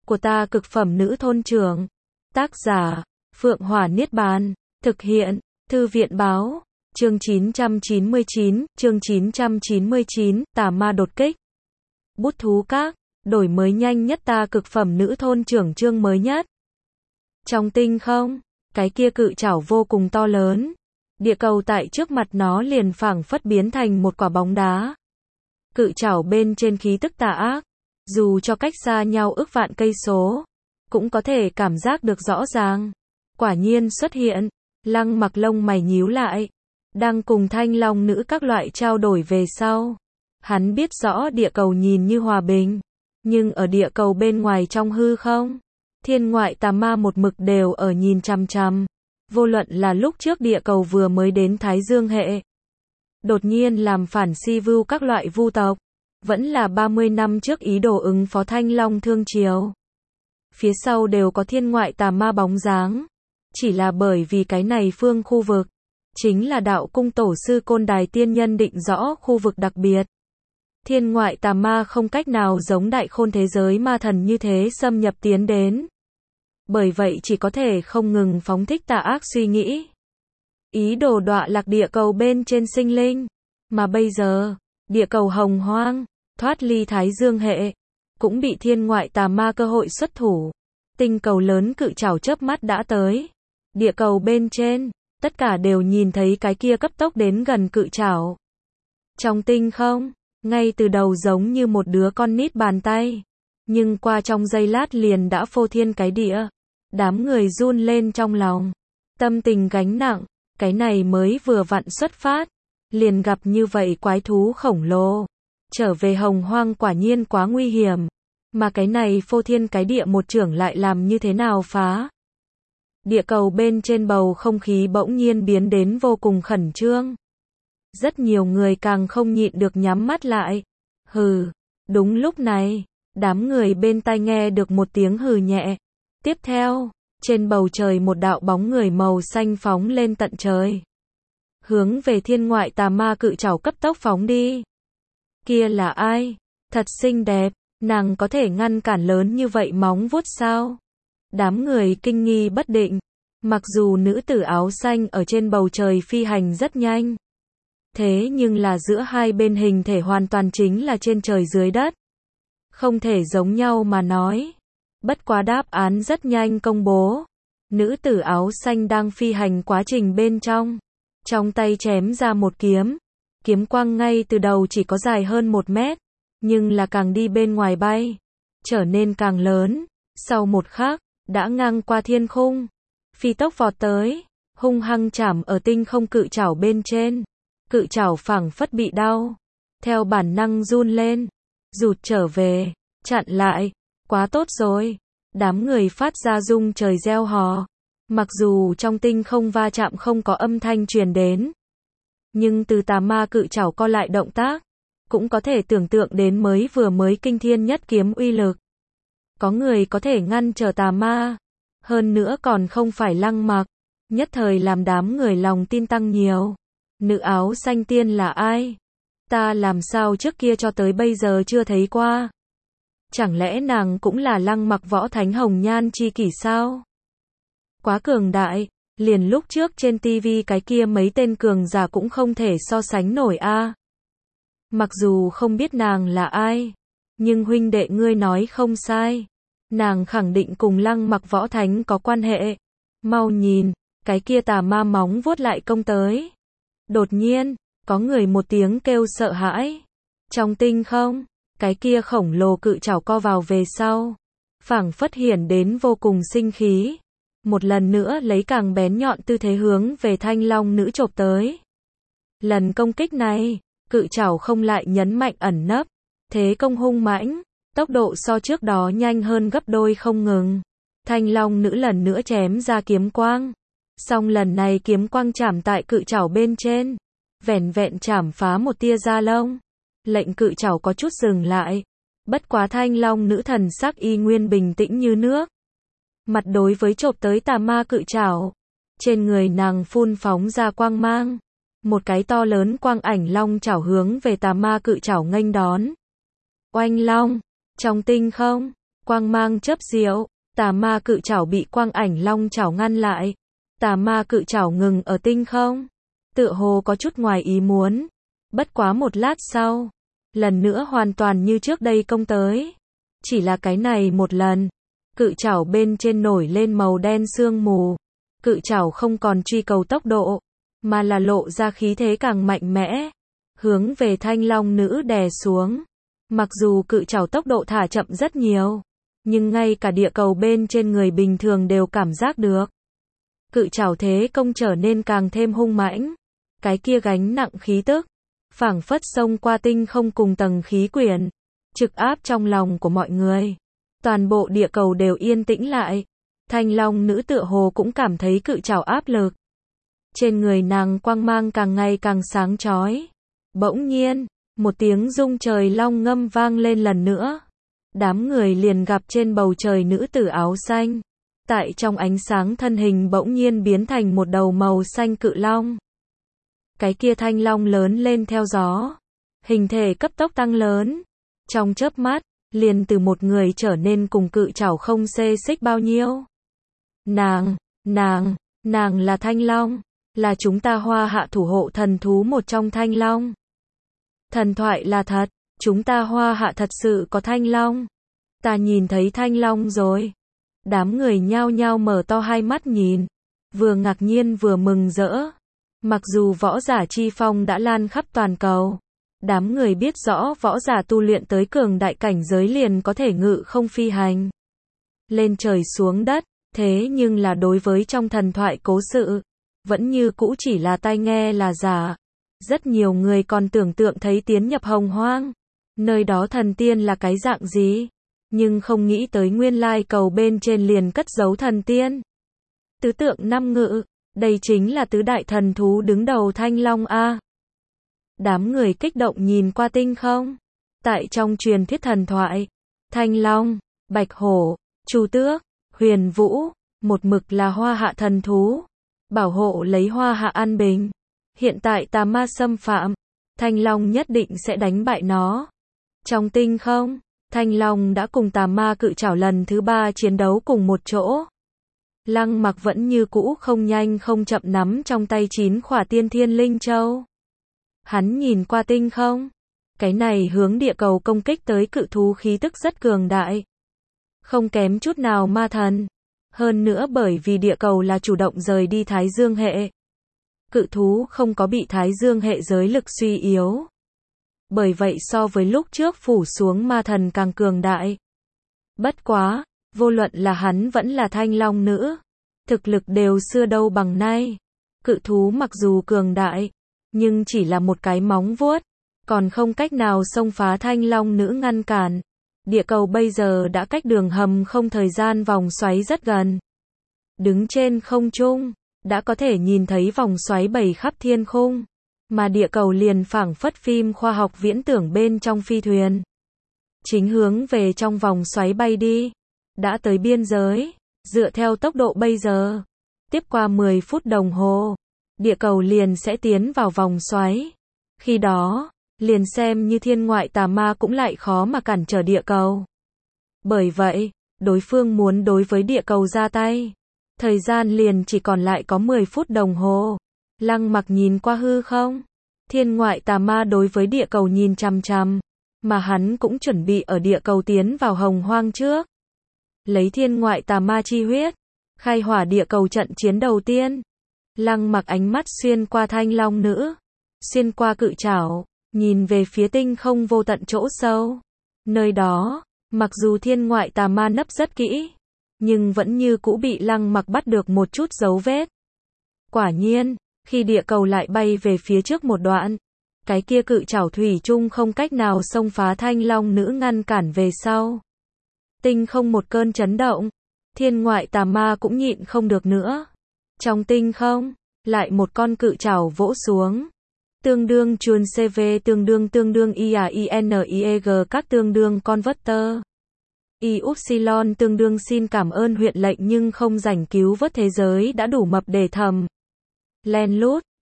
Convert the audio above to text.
của ta cực phẩm nữ thôn trưởng. Tác giả, Phượng Hỏa Niết Bàn. Thực hiện, Thư viện báo. Chương 999, Tà Ma đột kích. Bút thú các, đổi mới nhanh nhất ta cực phẩm nữ thôn trưởng chương mới nhất. Trong tinh không, cái kia cự trảo vô cùng to lớn. Địa cầu tại trước mặt nó liền phảng phất biến thành một quả bóng đá. Cự trảo bên trên khí tức tà ác, dù cho cách xa nhau ức vạn cây số, cũng có thể cảm giác được rõ ràng. Quả nhiên xuất hiện, Lăng Mặc lông mày nhíu lại, đang cùng Thanh Long nữ các loại trao đổi về sau. Hắn biết rõ địa cầu nhìn như hòa bình, nhưng ở địa cầu bên ngoài trong hư không, thiên ngoại tà ma một mực đều ở nhìn chằm chằm. Vô luận là lúc trước địa cầu vừa mới đến Thái Dương hệ, đột nhiên làm phản si vưu các loại vu tộc, vẫn là 30 năm trước ý đồ ứng phó Thanh Long Thương Triều. Phía sau đều có thiên ngoại tà ma bóng dáng. Chỉ là bởi vì cái này phương khu vực, chính là đạo cung tổ sư Côn Đài Tiên Nhân định rõ khu vực đặc biệt. Thiên ngoại tà ma không cách nào giống đại khôn thế giới ma thần như thế xâm nhập tiến đến. Bởi vậy chỉ có thể không ngừng phóng thích tà ác suy nghĩ. Ý đồ đọa lạc địa cầu bên trên sinh linh. Mà bây giờ, địa cầu hồng hoang, thoát ly Thái Dương hệ, cũng bị thiên ngoại tà ma cơ hội xuất thủ. Tinh cầu lớn cự trảo chớp mắt đã tới. Địa cầu bên trên, tất cả đều nhìn thấy cái kia cấp tốc đến gần cự trảo. Trong tinh không, ngay từ đầu giống như một đứa con nít bàn tay, nhưng qua trong giây lát liền đã phô thiên cái địa. Đám người run lên trong lòng, tâm tình gánh nặng, cái này mới vừa vặn xuất phát, liền gặp như vậy quái thú khổng lồ. Trở về hồng hoang quả nhiên quá nguy hiểm, mà cái này phô thiên cái địa một trưởng lại làm như thế nào phá. Địa cầu bên trên bầu không khí bỗng nhiên biến đến vô cùng khẩn trương. Rất nhiều người càng không nhịn được nhắm mắt lại. Hừ, đúng lúc này, đám người bên tai nghe được một tiếng hừ nhẹ. Tiếp theo, trên bầu trời một đạo bóng người màu xanh phóng lên tận trời. Hướng về thiên ngoại tà ma cự trảo cấp tốc phóng đi. Kia là ai? Thật xinh đẹp, nàng có thể ngăn cản lớn như vậy móng vuốt sao? Đám người kinh nghi bất định. Mặc dù nữ tử áo xanh ở trên bầu trời phi hành rất nhanh, thế nhưng là giữa hai bên hình thể hoàn toàn chính là trên trời dưới đất. Không thể giống nhau mà nói. Bất quá đáp án rất nhanh công bố. Nữ tử áo xanh đang phi hành quá trình bên trong tay chém ra một kiếm. Kiếm quang ngay từ đầu chỉ có dài hơn 1 mét, nhưng là càng đi bên ngoài bay, trở nên càng lớn. Sau một khắc, đã ngang qua thiên khung, phi tốc vọt tới, hung hăng chạm ở tinh không cự trảo bên trên. Cự trảo phảng phất bị đau, theo bản năng run lên, rụt trở về, chặn lại. Quá tốt rồi. Đám người phát ra rung trời reo hò. Mặc dù trong tinh không va chạm không có âm thanh truyền đến, nhưng từ tà ma cự trảo co lại động tác, cũng có thể tưởng tượng đến vừa mới kinh thiên nhất kiếm uy lực. Có người có thể ngăn trở tà ma, hơn nữa còn không phải Lăng Mặc, nhất thời làm đám người lòng tin tăng nhiều. Nữ áo xanh tiên là ai? Ta làm sao trước kia cho tới bây giờ chưa thấy qua? Chẳng lẽ nàng cũng là Lăng Mặc võ thánh hồng nhan chi kỷ sao? Quá cường đại, liền lúc trước trên TV cái kia mấy tên cường giả cũng không thể so sánh nổi a. Mặc dù không biết nàng là ai, nhưng huynh đệ ngươi nói không sai. Nàng khẳng định cùng Lăng Mặc võ thánh có quan hệ. Mau nhìn, cái kia tà ma móng vuốt lại công tới. Đột nhiên, có người một tiếng kêu sợ hãi. Trong tinh không, cái kia khổng lồ cự trảo co vào về sau, phảng phất hiển đến vô cùng sinh khí. Một lần nữa lấy càng bén nhọn tư thế hướng về Thanh Long nữ chộp tới. Lần công kích này, cự trảo không lại nhấn mạnh ẩn nấp, thế công hung mãnh, tốc độ so trước đó nhanh hơn gấp đôi không ngừng. Thanh Long nữ lần nữa chém ra kiếm quang, song lần này kiếm quang chạm tại cự trảo bên trên, vẻn vẹn chạm phá một tia da lông, lệnh cự trảo có chút dừng lại. Bất quá Thanh Long nữ thần sắc y nguyên bình tĩnh như nước. Mặt đối với chộp tới tà ma cự trảo, trên người nàng phun phóng ra quang mang, một cái to lớn quang ảnh long chảo hướng về tà ma cự trảo nghênh đón. Oanh long, trong tinh không, Quang mang chớp diệu, tà ma cự trảo bị quang ảnh long trảo ngăn lại. Tà ma cự trảo ngừng ở tinh không. Tựa hồ có chút ngoài ý muốn. Bất quá một lát sau, lần nữa hoàn toàn như trước đây công tới. Chỉ là cái này một lần, cự trảo bên trên nổi lên màu đen sương mù. Cự trảo không còn truy cầu tốc độ, mà là lộ ra khí thế càng mạnh mẽ, hướng về thanh long nữ đè xuống. Mặc dù cự trảo tốc độ thả chậm rất nhiều, nhưng ngay cả địa cầu bên trên người bình thường đều cảm giác được. Cự trảo thế công trở nên càng thêm hung mãnh. Cái kia gánh nặng khí tức, phảng phất xông qua tinh không cùng tầng khí quyển, trực áp trong lòng của mọi người. Toàn bộ địa cầu đều yên tĩnh lại. Thanh long nữ tựa hồ cũng cảm thấy cự trảo áp lực. Trên người nàng quang mang càng ngày càng sáng chói. Bỗng nhiên, một tiếng rung trời long ngâm vang lên lần nữa. Đám người liền gặp trên bầu trời nữ tử áo xanh. Tại trong ánh sáng thân hình bỗng nhiên biến thành một đầu màu xanh cự long. Cái kia thanh long lớn lên theo gió. Hình thể cấp tốc tăng lớn. Trong chớp mắt, liền từ một người trở nên cùng cự trảo không xê xích bao nhiêu. Nàng là thanh long. Là chúng ta Hoa Hạ thủ hộ thần thú một trong thanh long. Thần thoại là thật. Chúng ta Hoa Hạ thật sự có thanh long. Ta nhìn thấy thanh long rồi. Đám người nhao nhao mở to hai mắt nhìn. Vừa ngạc nhiên vừa mừng rỡ. Mặc dù võ giả chi phong đã lan khắp toàn cầu. Đám người biết rõ võ giả tu luyện tới cường đại cảnh giới liền có thể ngự không phi hành. Lên trời xuống đất. Thế nhưng là đối với trong thần thoại cố sự, vẫn như cũ chỉ là tai nghe là giả. Rất nhiều người còn tưởng tượng thấy tiến nhập hồng hoang. Nơi đó thần tiên là cái dạng gì. Nhưng không nghĩ tới nguyên lai cầu bên trên liền cất giấu thần tiên. Tứ tượng năm ngự, đây chính là tứ đại thần thú đứng đầu thanh long a. Đám người kích động nhìn qua tinh không. Tại trong truyền thuyết thần thoại, thanh long, bạch hổ, chu tước, huyền vũ, một mực là Hoa Hạ thần thú, bảo hộ lấy Hoa Hạ an bình. Hiện tại tà ma xâm phạm, thanh long nhất định sẽ đánh bại nó. Trong tinh không, thanh long đã cùng tà ma cự trảo lần thứ 3 chiến đấu cùng một chỗ. Lăng Mặc vẫn như cũ không nhanh không chậm nắm trong tay 9 khỏa tiên thiên linh châu. Hắn nhìn qua tinh không, cái này hướng địa cầu công kích tới cự thú khí tức rất cường đại. Không kém chút nào ma thần. Hơn nữa bởi vì địa cầu là chủ động rời đi Thái Dương hệ. Cự thú không có bị Thái Dương hệ giới lực suy yếu. Bởi vậy so với lúc trước phủ xuống ma thần càng cường đại. Bất quá, vô luận là hắn vẫn là thanh long nữ, thực lực đều xưa đâu bằng nay. Cự thú mặc dù cường đại, nhưng chỉ là một cái móng vuốt, còn không cách nào xông phá thanh long nữ ngăn cản. Địa cầu bây giờ đã cách đường hầm không thời gian vòng xoáy rất gần. Đứng trên không trung, đã có thể nhìn thấy vòng xoáy bầy khắp thiên khung. Mà địa cầu liền phảng phất phim khoa học viễn tưởng bên trong phi thuyền. Chính hướng về trong vòng xoáy bay đi. Đã tới biên giới, dựa theo tốc độ bây giờ. Tiếp qua 10 phút đồng hồ, địa cầu liền sẽ tiến vào vòng xoáy. Khi đó, liền xem như thiên ngoại tà ma cũng lại khó mà cản trở địa cầu. Bởi vậy, đối phương muốn đối với địa cầu ra tay. Thời gian liền chỉ còn lại có 10 phút đồng hồ. Lăng Mặc nhìn qua hư không. Thiên ngoại tà ma đối với địa cầu nhìn chằm chằm. Mà hắn cũng chuẩn bị ở địa cầu tiến vào hồng hoang trước. Lấy thiên ngoại tà ma chi huyết. Khai hỏa địa cầu trận chiến đầu tiên. Lăng Mặc ánh mắt xuyên qua thanh long nữ. Xuyên qua cự trảo. Nhìn về phía tinh không vô tận chỗ sâu. Nơi đó, mặc dù thiên ngoại tà ma nấp rất kỹ, nhưng vẫn như cũ bị Lăng Mặc bắt được một chút dấu vết. Quả nhiên, khi địa cầu lại bay về phía trước một đoạn, cái kia cự trảo thủy chung không cách nào xông phá thanh long nữ ngăn cản về sau. Tinh không một cơn chấn động, thiên ngoại tà ma cũng nhịn không được nữa. Trong tinh không, lại một con cự trảo vỗ xuống. Tương đương chuồn CV tương đương IAINIEG các tương đương converter. Yupsilon tương đương xin cảm ơn huyện lệnh nhưng không rảnh cứu vớt thế giới đã đủ mập để thầm. Len lút,